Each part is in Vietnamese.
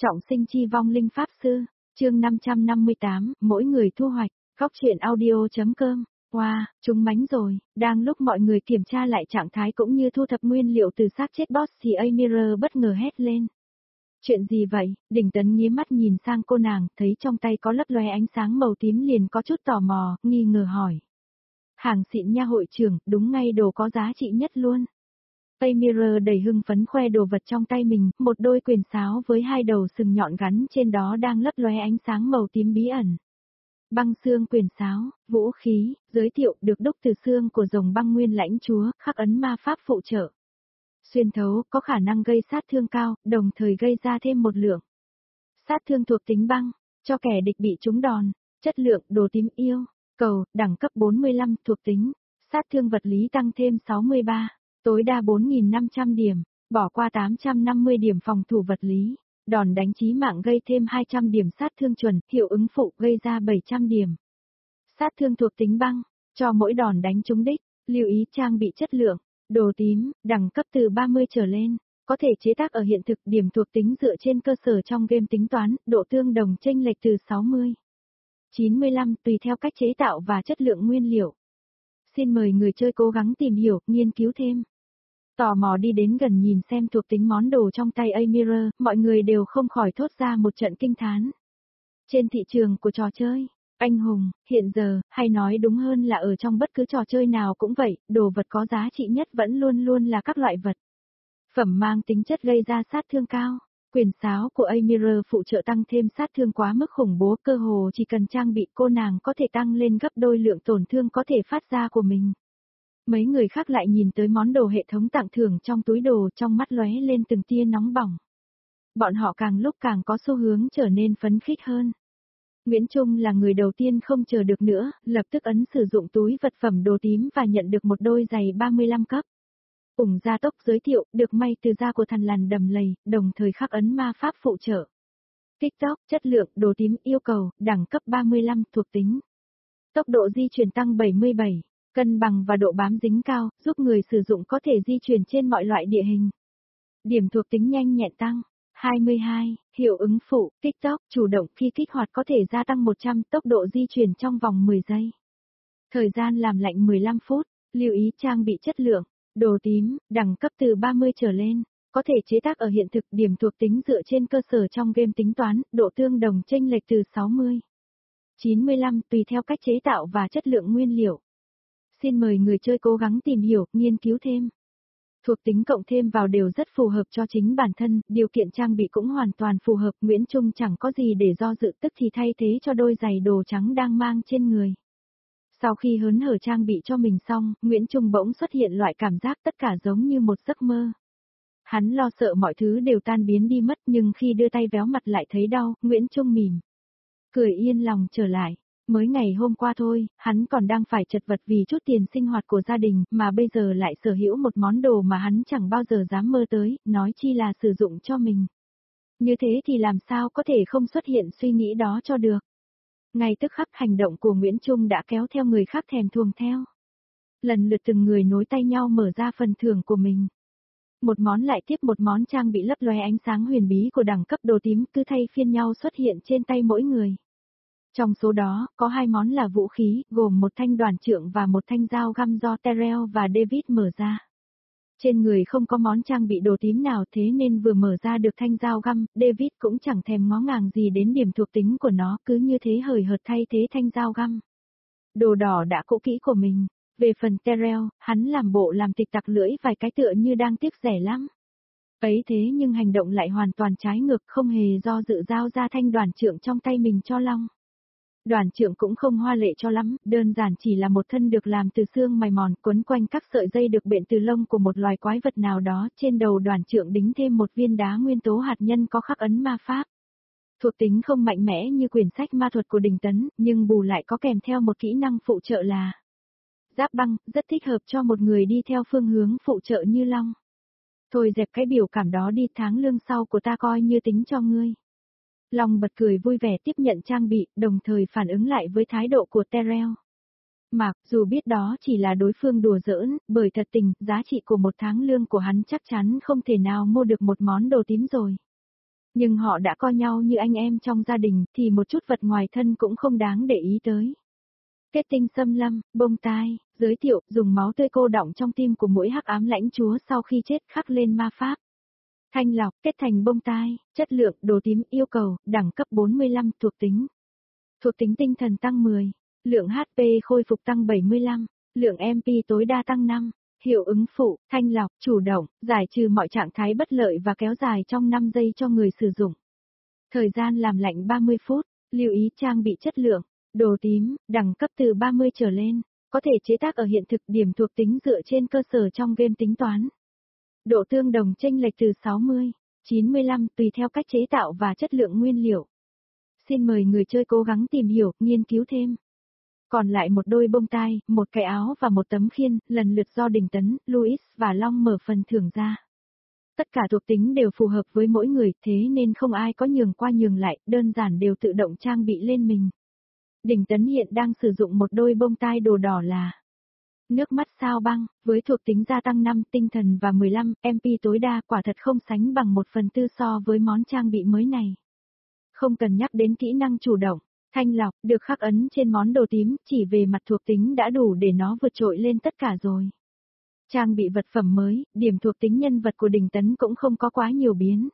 Trọng sinh chi vong linh pháp sư, chương 558, mỗi người thu hoạch, góc truyện audio.com. Wow, chúng mánh rồi, đang lúc mọi người kiểm tra lại trạng thái cũng như thu thập nguyên liệu từ xác chết boss thì Amira bất ngờ hét lên. Chuyện gì vậy? Đỉnh Tấn nghía mắt nhìn sang cô nàng, thấy trong tay có lấp loe ánh sáng màu tím liền có chút tò mò, nghi ngờ hỏi. Hàng xịn nha hội trưởng, đúng ngay đồ có giá trị nhất luôn. Amira đầy hưng phấn khoe đồ vật trong tay mình, một đôi quyền sáo với hai đầu sừng nhọn gắn trên đó đang lấp lóe ánh sáng màu tím bí ẩn. Băng xương quyền sáo, vũ khí, giới thiệu được đúc từ xương của rồng băng nguyên lãnh chúa, khắc ấn ma pháp phụ trợ. Xuyên thấu, có khả năng gây sát thương cao, đồng thời gây ra thêm một lượng sát thương thuộc tính băng, cho kẻ địch bị trúng đòn. Chất lượng, đồ tím yêu, cầu, đẳng cấp 45, thuộc tính, sát thương vật lý tăng thêm 63. Tối đa 4.500 điểm, bỏ qua 850 điểm phòng thủ vật lý, đòn đánh chí mạng gây thêm 200 điểm sát thương chuẩn, hiệu ứng phụ gây ra 700 điểm. Sát thương thuộc tính băng, cho mỗi đòn đánh trúng đích, lưu ý trang bị chất lượng, đồ tím, đẳng cấp từ 30 trở lên, có thể chế tác ở hiện thực, điểm thuộc tính dựa trên cơ sở trong game tính toán, độ tương đồng chênh lệch từ 60. 95 tùy theo cách chế tạo và chất lượng nguyên liệu. Xin mời người chơi cố gắng tìm hiểu, nghiên cứu thêm. Tò mò đi đến gần nhìn xem thuộc tính món đồ trong tay Amira, mọi người đều không khỏi thốt ra một trận kinh thán. Trên thị trường của trò chơi, anh hùng, hiện giờ, hay nói đúng hơn là ở trong bất cứ trò chơi nào cũng vậy, đồ vật có giá trị nhất vẫn luôn luôn là các loại vật phẩm mang tính chất gây ra sát thương cao. Quyền sáo của Amira phụ trợ tăng thêm sát thương quá mức khủng bố, cơ hồ chỉ cần trang bị cô nàng có thể tăng lên gấp đôi lượng tổn thương có thể phát ra của mình. Mấy người khác lại nhìn tới món đồ hệ thống tặng thưởng trong túi đồ, trong mắt lóe lên từng tia nóng bỏng. Bọn họ càng lúc càng có xu hướng trở nên phấn khích hơn. Nguyễn Trung là người đầu tiên không chờ được nữa, lập tức ấn sử dụng túi vật phẩm đồ tím và nhận được một đôi giày 35 cấp. Ủng gia tốc giới thiệu, được may từ da của thằn lằn đầm lầy, đồng thời khắc ấn ma pháp phụ trợ. TikTok, chất lượng, đồ tím yêu cầu, đẳng cấp 35, thuộc tính. Tốc độ di chuyển tăng 77. Cân bằng và độ bám dính cao, giúp người sử dụng có thể di chuyển trên mọi loại địa hình. Điểm thuộc tính nhanh nhẹn tăng. 22, hiệu ứng phụ, TikTok, chủ động khi kích hoạt có thể gia tăng 100 tốc độ di chuyển trong vòng 10 giây. Thời gian làm lạnh 15 phút, lưu ý trang bị chất lượng, đồ tím, đẳng cấp từ 30 trở lên, có thể chế tác ở hiện thực, điểm thuộc tính dựa trên cơ sở trong game tính toán, độ tương đồng chênh lệch từ 60. 95 tùy theo cách chế tạo và chất lượng nguyên liệu. Xin mời người chơi cố gắng tìm hiểu, nghiên cứu thêm. Thuộc tính cộng thêm vào đều rất phù hợp cho chính bản thân, điều kiện trang bị cũng hoàn toàn phù hợp. Nguyễn Trung chẳng có gì để do dự, tức thì thay thế cho đôi giày đồ trắng đang mang trên người. Sau khi hớn hở trang bị cho mình xong, Nguyễn Trung bỗng xuất hiện loại cảm giác tất cả giống như một giấc mơ. Hắn lo sợ mọi thứ đều tan biến đi mất, nhưng khi đưa tay véo mặt lại thấy đau, Nguyễn Trung mỉm cười yên lòng trở lại. Mới ngày hôm qua thôi, hắn còn đang phải chật vật vì chút tiền sinh hoạt của gia đình, mà bây giờ lại sở hữu một món đồ mà hắn chẳng bao giờ dám mơ tới, nói chi là sử dụng cho mình. Như thế thì làm sao có thể không xuất hiện suy nghĩ đó cho được. Ngay tức khắc hành động của Nguyễn Trung đã kéo theo người khác thèm thuồng theo. Lần lượt từng người nối tay nhau mở ra phần thưởng của mình. Một món lại tiếp một món trang bị lấp lóe ánh sáng huyền bí của đẳng cấp đồ tím cứ thay phiên nhau xuất hiện trên tay mỗi người. Trong số đó, có 2 món là vũ khí, gồm một thanh đoản trượng và một thanh dao găm do Terrell và David mở ra. Trên người không có món trang bị đồ tím nào, thế nên vừa mở ra được thanh dao găm, David cũng chẳng thèm ngó ngàng gì đến điểm thuộc tính của nó, cứ như thế hời hợt thay thế thanh dao găm. Đồ đỏ đã cũ kỹ của mình. Về phần Terrell, hắn làm bộ làm tịch tặc lưỡi vài cái tựa như đang tiếc rẻ lắm. Ấy thế nhưng hành động lại hoàn toàn trái ngược, không hề do dự giao ra thanh đoản trượng trong tay mình cho Long. Đoản trượng cũng không hoa lệ cho lắm, đơn giản chỉ là một thân được làm từ xương mài mòn, quấn quanh các sợi dây được bện từ lông của một loài quái vật nào đó, trên đầu đoản trượng đính thêm một viên đá nguyên tố hạt nhân có khắc ấn ma pháp. Thuộc tính không mạnh mẽ như quyển sách ma thuật của Đình Tấn, nhưng bù lại có kèm theo một kỹ năng phụ trợ là giáp băng, rất thích hợp cho một người đi theo phương hướng phụ trợ như Long. Thôi dẹp cái biểu cảm đó đi, tháng lương sau của ta coi như tính cho ngươi. Long bật cười vui vẻ tiếp nhận trang bị, đồng thời phản ứng lại với thái độ của Terrell. Mà, dù biết đó chỉ là đối phương đùa giỡn, bởi thật tình, giá trị của một tháng lương của hắn chắc chắn không thể nào mua được một món đồ tím rồi. Nhưng họ đã coi nhau như anh em trong gia đình, thì một chút vật ngoài thân cũng không đáng để ý tới. Kết tinh xâm lâm, bông tai, giới thiệu, dùng máu tươi cô đọng trong tim của mỗi hắc ám lãnh chúa sau khi chết khắc lên ma pháp. Thanh lọc, kết thành bông tai, chất lượng, đồ tím, yêu cầu, đẳng cấp 45, thuộc tính. Thuộc tính tinh thần tăng 10, lượng HP khôi phục tăng 75, lượng MP tối đa tăng 5, hiệu ứng phụ, thanh lọc, chủ động, giải trừ mọi trạng thái bất lợi và kéo dài trong 5 giây cho người sử dụng. Thời gian làm lạnh 30 phút, lưu ý trang bị chất lượng, đồ tím, đẳng cấp từ 30 trở lên, có thể chế tác ở hiện thực, điểm thuộc tính dựa trên cơ sở trong game tính toán. Độ tương đồng chênh lệch từ 60, 95 tùy theo cách chế tạo và chất lượng nguyên liệu. Xin mời người chơi cố gắng tìm hiểu, nghiên cứu thêm. Còn lại một đôi bông tai, một cái áo và một tấm khiên, lần lượt do Đình Tấn, Louis và Long mở phần thưởng ra. Tất cả thuộc tính đều phù hợp với mỗi người, thế nên không ai có nhường qua nhường lại, đơn giản đều tự động trang bị lên mình. Đình Tấn hiện đang sử dụng một đôi bông tai đồ đỏ là nước mắt sao băng, với thuộc tính gia tăng 5 tinh thần và 15 MP tối đa, quả thật không sánh bằng 1/4 so với món trang bị mới này. Không cần nhắc đến kỹ năng chủ động, thanh lọc, được khắc ấn trên món đồ tím, chỉ về mặt thuộc tính đã đủ để nó vượt trội lên tất cả rồi. Trang bị vật phẩm mới, điểm thuộc tính nhân vật của Đình Tấn cũng không có quá nhiều biến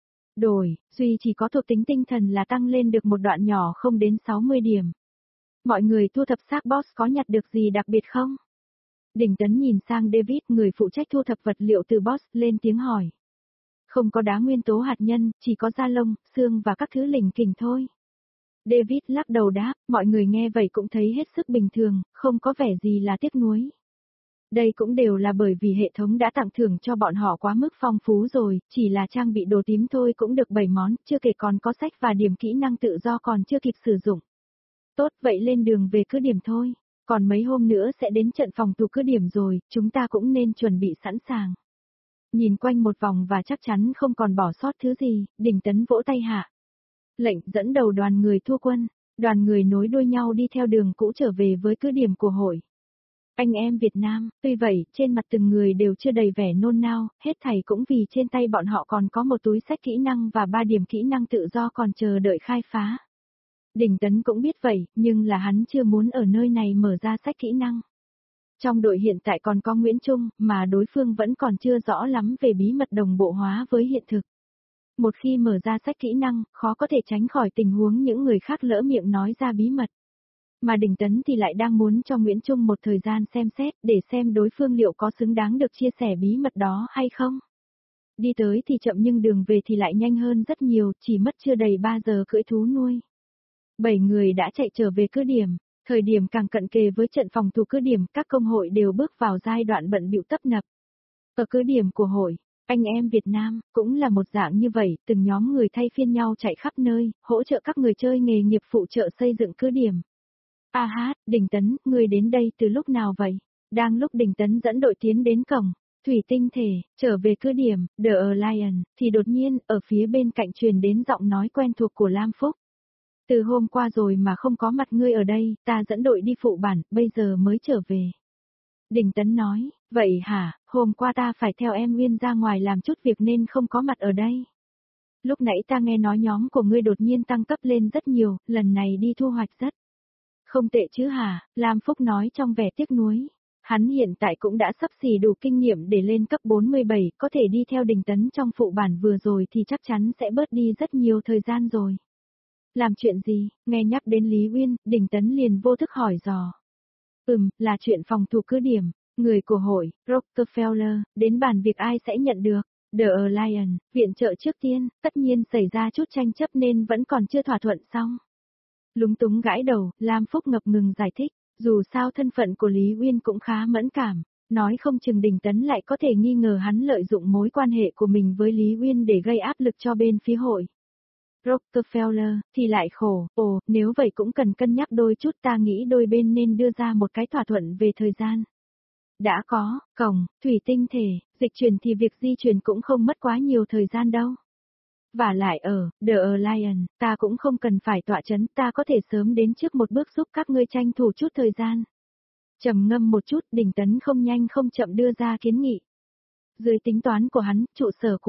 đổi, duy chỉ có thuộc tính tinh thần là tăng lên được một đoạn nhỏ không đến 60 điểm. Mọi người thu thập xác boss có nhặt được gì đặc biệt không? Đình Tấn nhìn sang David, người phụ trách thu thập vật liệu từ boss, lên tiếng hỏi. Không có đá nguyên tố hạt nhân, chỉ có da lông, xương và các thứ lỉnh kỉnh thôi. David lắc đầu đáp, mọi người nghe vậy cũng thấy hết sức bình thường, không có vẻ gì là tiếc nuối. Đây cũng đều là bởi vì hệ thống đã tặng thưởng cho bọn họ quá mức phong phú rồi, chỉ là trang bị đồ tím thôi cũng được 7 món, chưa kể còn có sách và điểm kỹ năng tự do còn chưa kịp sử dụng. Tốt, vậy lên đường về cứ điểm thôi. Còn mấy hôm nữa sẽ đến trận phòng thủ cứ điểm rồi, chúng ta cũng nên chuẩn bị sẵn sàng. Nhìn quanh một vòng và chắc chắn không còn bỏ sót thứ gì, Đình Tấn vỗ tay hạ. Lệnh dẫn đầu đoàn người thua quân, đoàn người nối đuôi nhau đi theo đường cũ trở về với cứ điểm của hội. Anh em Việt Nam, tuy vậy, trên mặt từng người đều chưa đầy vẻ nôn nao, hết thảy cũng vì trên tay bọn họ còn có một túi sách kỹ năng và 3 điểm kỹ năng tự do còn chờ đợi khai phá. Đình Tấn cũng biết vậy, nhưng là hắn chưa muốn ở nơi này mở ra sách kỹ năng. Trong đội hiện tại còn có Nguyễn Trung, mà đối phương vẫn còn chưa rõ lắm về bí mật đồng bộ hóa với hiện thực. Một khi mở ra sách kỹ năng, khó có thể tránh khỏi tình huống những người khác lỡ miệng nói ra bí mật. Mà Đình Tấn thì lại đang muốn cho Nguyễn Trung một thời gian xem xét, để xem đối phương liệu có xứng đáng được chia sẻ bí mật đó hay không. Đi tới thì chậm nhưng đường về thì lại nhanh hơn rất nhiều, chỉ mất chưa đầy 3 giờ cưỡi thú nuôi. 7 người đã chạy trở về cứ điểm, thời điểm càng cận kề với trận phòng thủ cứ điểm, các công hội đều bước vào giai đoạn bận bịu tấp nập. Ở cứ điểm của hội, anh em Việt Nam, cũng là một dạng như vậy, từng nhóm người thay phiên nhau chạy khắp nơi, hỗ trợ các người chơi nghề nghiệp phụ trợ xây dựng cứ điểm. A hát, Đình Tấn, người đến đây từ lúc nào vậy? Đang lúc Đình Tấn dẫn đội tiến đến cổng, Thủy Tinh Thể, trở về cứ điểm, The Alliance, thì đột nhiên, ở phía bên cạnh truyền đến giọng nói quen thuộc của Lam Phúc. Từ hôm qua rồi mà không có mặt ngươi ở đây, ta dẫn đội đi phụ bản, bây giờ mới trở về. Đình Tấn nói, vậy hả, hôm qua ta phải theo em Nguyên ra ngoài làm chút việc nên không có mặt ở đây. Lúc nãy ta nghe nói nhóm của ngươi đột nhiên tăng cấp lên rất nhiều, lần này đi thu hoạch rất không tệ chứ hả, Lam Phúc nói trong vẻ tiếc nuối. Hắn hiện tại cũng đã sắp xỉ đủ kinh nghiệm để lên cấp 47, có thể đi theo Đình Tấn trong phụ bản vừa rồi thì chắc chắn sẽ bớt đi rất nhiều thời gian rồi. Làm chuyện gì, nghe nhắc đến Lý Uyên, Đình Tấn liền vô thức hỏi dò. Là chuyện phòng thủ cứ điểm, người của hội, Rockefeller, đến bàn việc ai sẽ nhận được. The Alliance, viện trợ trước tiên, tất nhiên xảy ra chút tranh chấp nên vẫn còn chưa thỏa thuận xong. Lúng túng gãi đầu, Lam Phúc ngập ngừng giải thích, dù sao thân phận của Lý Uyên cũng khá mẫn cảm, nói không chừng Đình Tấn lại có thể nghi ngờ hắn lợi dụng mối quan hệ của mình với Lý Uyên để gây áp lực cho bên phía hội. Rockefeller, thì lại khổ, nếu vậy cũng cần cân nhắc đôi chút, ta nghĩ đôi bên nên đưa ra một cái thỏa thuận về thời gian. Đã có, cổng, thủy tinh thể, dịch chuyển thì việc di chuyển cũng không mất quá nhiều thời gian đâu. Và lại ở, The Alliance, ta cũng không cần phải tọa chấn, ta có thể sớm đến trước một bước giúp các ngươi tranh thủ chút thời gian. Trầm ngâm một chút, Đình Tấn không nhanh không chậm đưa ra kiến nghị. Dưới tính toán của hắn, trụ sở của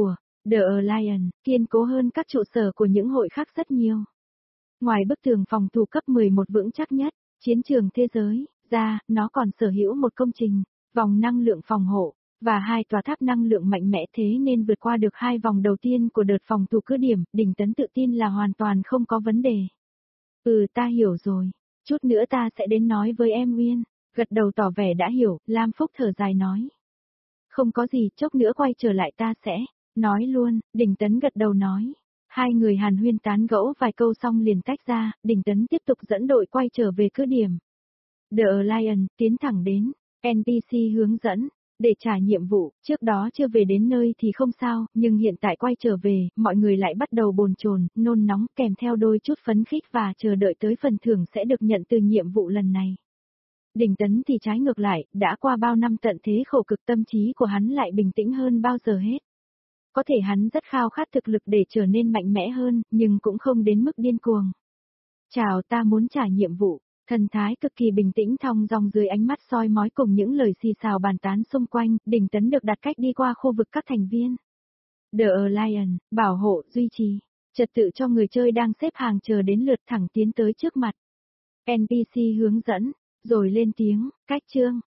The Alliance, kiên cố hơn các trụ sở của những hội khác rất nhiều. Ngoài bức tường phòng thủ cấp 11 vững chắc nhất, chiến trường thế giới, ra, nó còn sở hữu một công trình, vòng năng lượng phòng hộ, và 2 tòa tháp năng lượng mạnh mẽ thế nên vượt qua được 2 vòng đầu tiên của đợt phòng thủ cứ điểm, Đình Tấn tự tin là hoàn toàn không có vấn đề. Ta hiểu rồi, chút nữa ta sẽ đến nói với em Uyên, gật đầu tỏ vẻ đã hiểu, Lam Phúc thở dài nói. Không có gì, chốc nữa quay trở lại ta sẽ, nói luôn, Đình Tấn gật đầu nói. Hai người hàn huyên tán gẫu vài câu xong liền tách ra, Đình Tấn tiếp tục dẫn đội quay trở về cứ điểm. The Alliance tiến thẳng đến, NPC hướng dẫn, để trả nhiệm vụ, trước đó chưa về đến nơi thì không sao, nhưng hiện tại quay trở về, mọi người lại bắt đầu bồn chồn, nôn nóng kèm theo đôi chút phấn khích và chờ đợi tới phần thưởng sẽ được nhận từ nhiệm vụ lần này. Đình Tấn thì trái ngược lại, đã qua bao năm tận thế khổ cực tâm trí của hắn lại bình tĩnh hơn bao giờ hết. Có thể hắn rất khao khát thực lực để trở nên mạnh mẽ hơn, nhưng cũng không đến mức điên cuồng. Chào, ta muốn trả nhiệm vụ. Thần thái cực kỳ bình tĩnh thong dong dưới ánh mắt soi mói cùng những lời xì xào bàn tán xung quanh, Đình Tấn được đặt cách đi qua khu vực các thành viên. The Alliance, bảo hộ, duy trì, trật tự cho người chơi đang xếp hàng chờ đến lượt thẳng tiến tới trước mặt. NPC hướng dẫn, rồi lên tiếng, cách chương,